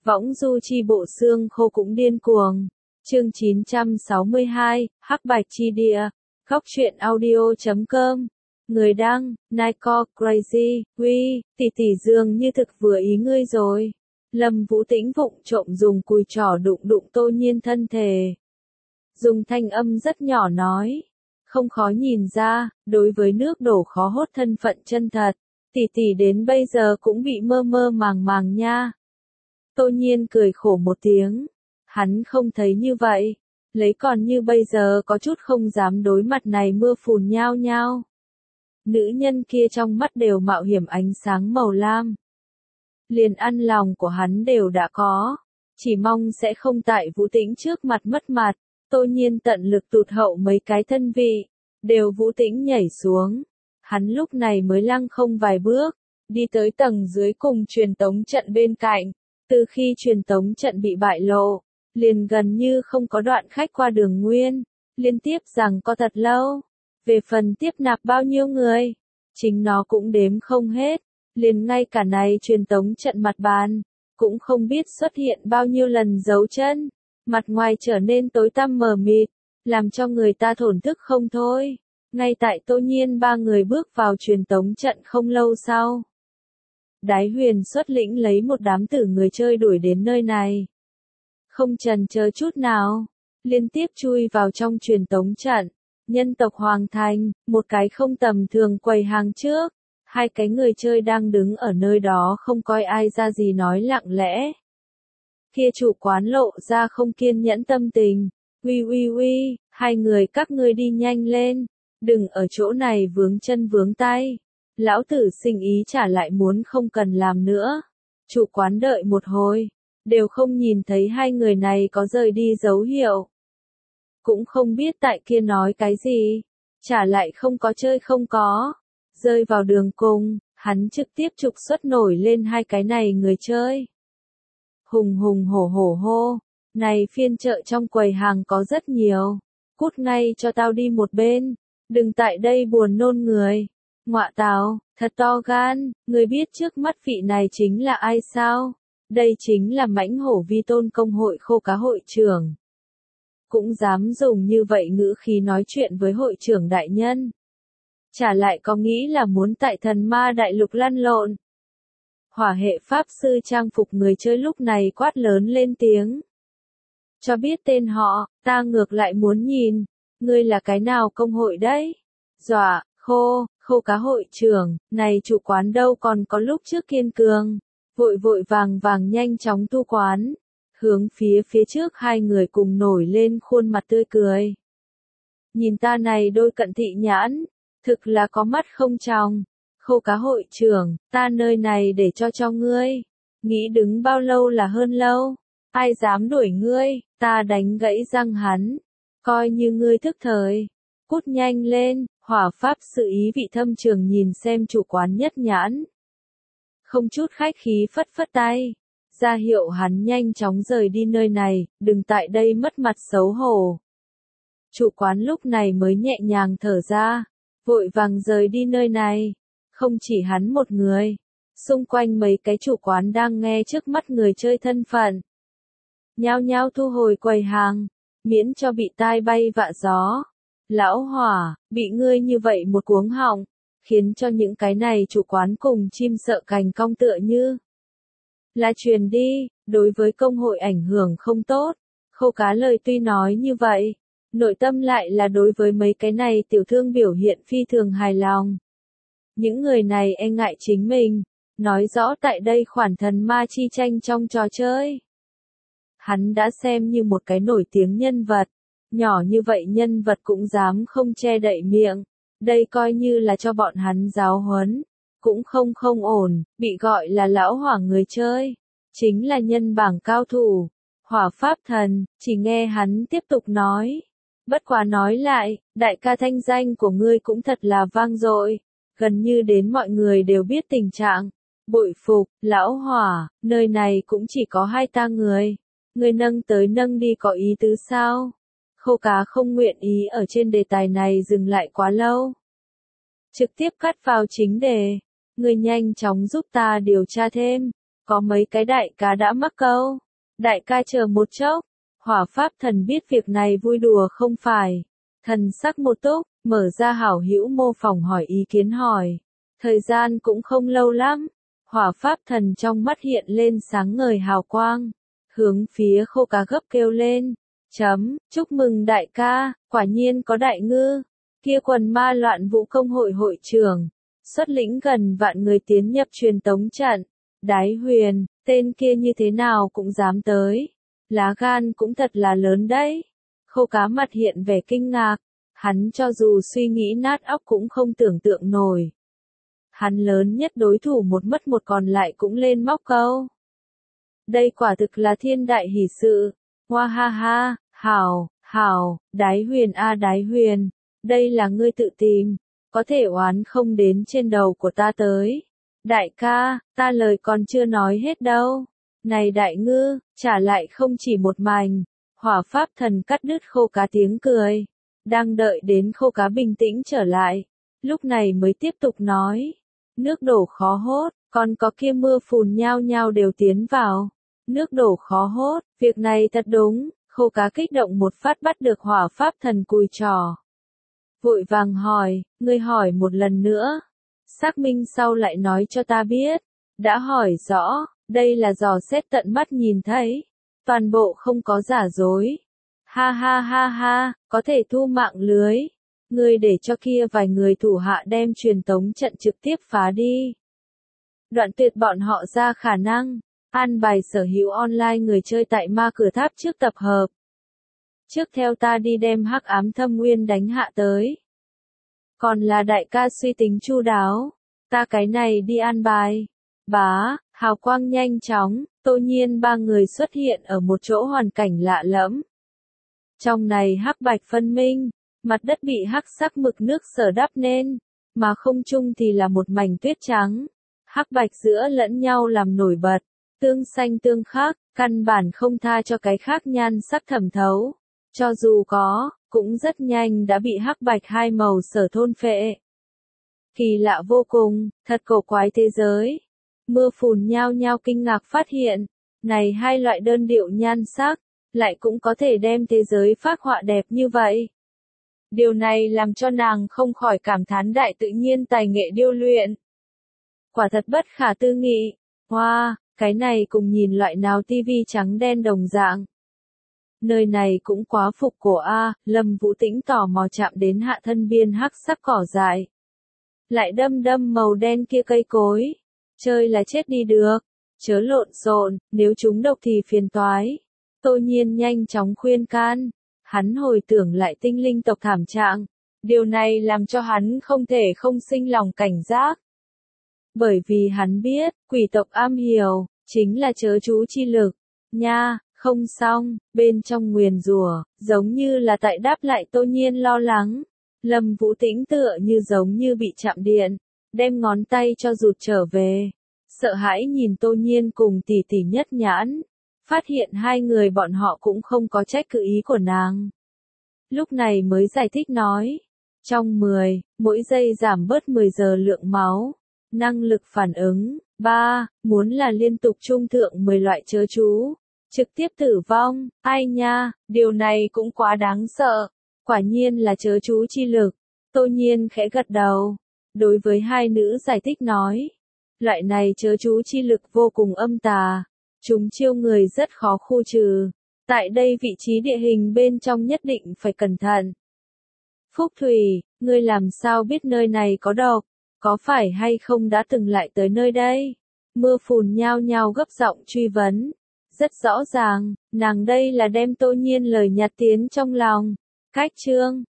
Võng du chi bộ xương khô cũng điên cuồng. Chương 962, Hắc Bạch Chi Địa. Góc truyện audio.com. Người đăng, Nico Crazy, Huy, tỷ dường như thực vừa ý ngươi rồi. Lâm Vũ Tĩnh vụng trộm dùng cùi trỏ đụng đụng Tô Nhiên thân thể. Dùng thanh âm rất nhỏ nói. Không khó nhìn ra, đối với nước đổ khó hốt thân phận chân thật. Tỷ đến bây giờ cũng bị mơ mơ màng nha. Tô Nhiên cười khổ một tiếng. Hắn không thấy như vậy. Lấy còn như bây giờ có chút không dám đối mặt này mưa phùn nhao nhao. Nữ nhân kia trong mắt đều mạo hiểm ánh sáng màu lam. Liền ăn lòng của hắn đều đã có. Chỉ mong sẽ không tại Vũ Tĩnh trước mặt mất mặt. Tô Nhiên tận lực tụt hậu mấy cái thân vị. Đều Vũ Tĩnh nhảy xuống. Hắn lúc này mới lăng không vài bước. Đi tới tầng dưới cùng truyền tống trận bên cạnh. Từ khi truyền tống trận bị bại lộ, liền gần như không có đoạn khách qua đường nguyên, liên tiếp rằng có thật lâu. Về phần tiếp nạp bao nhiêu người, chính nó cũng đếm không hết, liền ngay cả này truyền tống trận mặt bàn, cũng không biết xuất hiện bao nhiêu lần dấu chân, mặt ngoài trở nên tối tăm mờ mịt, làm cho người ta thổn thức không thôi. Ngay tại Tô Nhiên ba người bước vào truyền tống trận không lâu sau. Đái Huyền xuất lĩnh lấy một đám tử người chơi đuổi đến nơi này. Không chần chờ chút nào, liên tiếp chui vào trong truyền tống trận. Nhân tộc Hoàng Thành, một cái không tầm thường quầy hàng trước. Hai cái người chơi đang đứng ở nơi đó không coi ai ra gì nói lặng lẽ. Kia chủ quán lộ ra không kiên nhẫn tâm tình. Uy, hai người các ngươi đi nhanh lên. Đừng ở chỗ này vướng chân vướng tay. Lão tử sinh ý trả lại muốn không cần làm nữa. Chủ quán đợi một hồi, đều không nhìn thấy hai người này có rời đi dấu hiệu. Cũng không biết tại kia nói cái gì, trả lại không có chơi không có. Rơi vào đường cùng, hắn trực tiếp trục xuất nổi lên hai cái này người chơi. Hùng hổ hô, này phiên chợ trong quầy hàng có rất nhiều. Cút ngay cho tao đi một bên, đừng tại đây buồn nôn người. Ngọa tào, thật to gan, người biết trước mắt vị này chính là ai sao? Đây chính là Mãnh Hổ Vi Tôn công hội khô cá hội trưởng. Cũng dám dùng như vậy ngữ khí nói chuyện với hội trưởng đại nhân. Chả lại có nghĩ là muốn tại thần ma đại lục lăn lộn. Hỏa hệ pháp sư trang phục người chơi lúc này quát lớn lên tiếng. Cho biết tên họ, ta ngược lại muốn nhìn, ngươi là cái nào công hội đấy? Dọa, khô cá hội trưởng, này chủ quán đâu còn có lúc trước kiên cường, vội vàng nhanh chóng tu quán, hướng phía trước hai người cùng nổi lên khuôn mặt tươi cười. Nhìn ta này đôi cận thị nhãn, thực là có mắt không tròng, khô cá hội trưởng, ta nơi này để cho ngươi, nghĩ đứng bao lâu là hơn lâu, ai dám đuổi ngươi, ta đánh gãy răng hắn, coi như ngươi thức thời, cút nhanh lên. Hỏa pháp sự ý vị thâm trường nhìn xem chủ quán nhất nhãn. Không chút khách khí phất tay. Ra hiệu hắn nhanh chóng rời đi nơi này, đừng tại đây mất mặt xấu hổ. Chủ quán lúc này mới nhẹ nhàng thở ra. Vội vàng rời đi nơi này. Không chỉ hắn một người. Xung quanh mấy cái chủ quán đang nghe trước mắt người chơi thân phận. Nhao nhao thu hồi quầy hàng. Miễn cho bị tai bay vạ gió. Lão Hỏa, bị ngươi như vậy một cuống họng, khiến cho những cái này chủ quán cùng chim sợ cành cong tựa như là truyền đi, đối với công hội ảnh hưởng không tốt. Khô cá lời tuy nói như vậy, nội tâm lại là đối với mấy cái này tiểu thương biểu hiện phi thường hài lòng. Những người này e ngại chính mình, nói rõ tại đây khoản thần ma chi tranh trong trò chơi. Hắn đã xem như một cái nổi tiếng nhân vật. Nhỏ như vậy nhân vật cũng dám không che đậy miệng, đây coi như là cho bọn hắn giáo huấn, cũng không ổn, bị gọi là lão hỏa người chơi, chính là nhân bảng cao thủ, hỏa pháp thần, chỉ nghe hắn tiếp tục nói, bất quá nói lại, đại ca thanh danh của ngươi cũng thật là vang dội, gần như đến mọi người đều biết tình trạng, bội phục, lão hỏa, nơi này cũng chỉ có hai ta người, ngươi nâng tới nâng đi có ý tứ sao? Khô cá không nguyện ý ở trên đề tài này dừng lại quá lâu. Trực tiếp cắt vào chính đề. Người nhanh chóng giúp ta điều tra thêm. có mấy cái đại ca đã mắc câu. Đại ca chờ một chốc. Hỏa Pháp Thần biết việc này vui đùa không phải. Thần sắc một túc, mở ra hảo hữu mô phỏng hỏi ý kiến hỏi. Thời gian cũng không lâu lắm. Hỏa Pháp Thần trong mắt hiện lên sáng ngời hào quang. Hướng phía Khô Cá gấp kêu lên. Chúc mừng đại ca, quả nhiên có đại ngư. Kia quần ma loạn vũ công hội hội trưởng. Xuất lĩnh gần vạn người tiến nhập truyền tống trận. Đái Huyền, tên kia như thế nào cũng dám tới. Lá gan cũng thật là lớn đấy. Khô Cá mặt hiện vẻ kinh ngạc. Hắn cho dù suy nghĩ nát óc cũng không tưởng tượng nổi. Hắn lớn nhất đối thủ một mất một còn lại cũng lên móc câu. Đây quả thực là thiên đại hỷ sự. Hoa ha ha, hảo, Đái Huyền a Đái Huyền. Đây là ngươi tự tìm. Có thể oán không đến trên đầu của ta tới. Đại ca, ta lời còn chưa nói hết đâu. Này đại ngư, trả lại không chỉ một mảnh. Hỏa Pháp Thần cắt đứt Khô Cá tiếng cười. Đang đợi đến Khô Cá bình tĩnh trở lại. Lúc này mới tiếp tục nói. Nước đổ khó hốt, còn có kia mưa phùn nhao nhao đều tiến vào. Nước đổ khó hốt, việc này thật đúng. Khô Cá kích động một phát bắt được Hỏa Pháp Thần cùi trò. Vội vàng hỏi, ngươi hỏi một lần nữa. Xác minh sau lại nói cho ta biết. Đã hỏi rõ, đây là dò xét tận mắt nhìn thấy. Toàn bộ không có giả dối. Ha ha ha ha, có thể thu mạng lưới. Ngươi để cho kia vài người thủ hạ đem truyền tống trận trực tiếp phá đi. Đoạn tuyệt bọn họ ra khả năng. An bài sở hữu online người chơi tại ma cửa tháp trước tập hợp. Trước theo ta đi đem hắc ám thâm nguyên đánh hạ tới. Còn là đại ca suy tính chu đáo. Ta cái này đi an bài. Bá, hào quang nhanh chóng, Tô Nhiên ba người xuất hiện ở một chỗ hoàn cảnh lạ lẫm. Trong này hắc bạch phân minh, mặt đất bị hắc sắc mực nước sở đắp nên, mà không trung thì là một mảnh tuyết trắng. Hắc bạch giữa lẫn nhau làm nổi bật, tương xanh tương khắc, căn bản không tha cho cái khác nhan sắc thẩm thấu. Cho dù có, cũng rất nhanh đã bị hắc bạch hai màu sở thôn phệ. Kỳ lạ vô cùng, thật cổ quái thế giới. Mưa phùn nhao nhao kinh ngạc phát hiện, này hai loại đơn điệu nhan sắc, lại cũng có thể đem thế giới phác họa đẹp như vậy. Điều này làm cho nàng không khỏi cảm thán đại tự nhiên tài nghệ điêu luyện. Quả thật bất khả tư nghị. Hoa, cái này cùng nhìn loại nào tivi trắng đen đồng dạng. Nơi này cũng quá phục cổ a. Lâm Vũ Tĩnh tò mò chạm đến hạ thân biên hắc sắc cỏ dại. Lại đâm màu đen kia cây cối. Chơi là chết đi được. Chớ lộn xộn, nếu chúng độc thì phiền toái. Tô Nhiên nhanh chóng khuyên can. Hắn hồi tưởng lại tinh linh tộc thảm trạng. Điều này làm cho hắn không thể không sinh lòng cảnh giác. Bởi vì hắn biết, quỷ tộc am hiểu, chính là chớ chú chi lực. Nha, không xong, bên trong nguyền rủa, giống như là tại đáp lại Tô Nhiên lo lắng. Lâm Vũ Tĩnh tựa như giống như bị chạm điện, đem ngón tay cho rụt trở về. Sợ hãi nhìn Tô Nhiên cùng tỷ tỷ nhất nhãn. Phát hiện hai người bọn họ cũng không có trách cứ ý của nàng. Lúc này mới giải thích nói. Trong 10, mỗi giây giảm bớt 10 giờ lượng máu. Năng lực phản ứng. 3, muốn là liên tục trung thượng 10 loại chớ chú. Trực tiếp tử vong. Ai nha, điều này cũng quá đáng sợ. Quả nhiên là chớ chú chi lực. Tô Nhiên khẽ gật đầu. Đối với hai nữ giải thích nói. Loại này chớ chú chi lực vô cùng âm tà. Chúng chiêu người rất khó khu trừ. Tại đây vị trí địa hình bên trong nhất định phải cẩn thận. Phúc Thủy, ngươi làm sao biết nơi này có độc? Có phải hay không đã từng lại tới nơi đây? Mưa phùn nhao nhao gấp giọng truy vấn. Rất rõ ràng, nàng đây là đem Tô Nhiên lời nhạt tiến trong lòng. Cách chương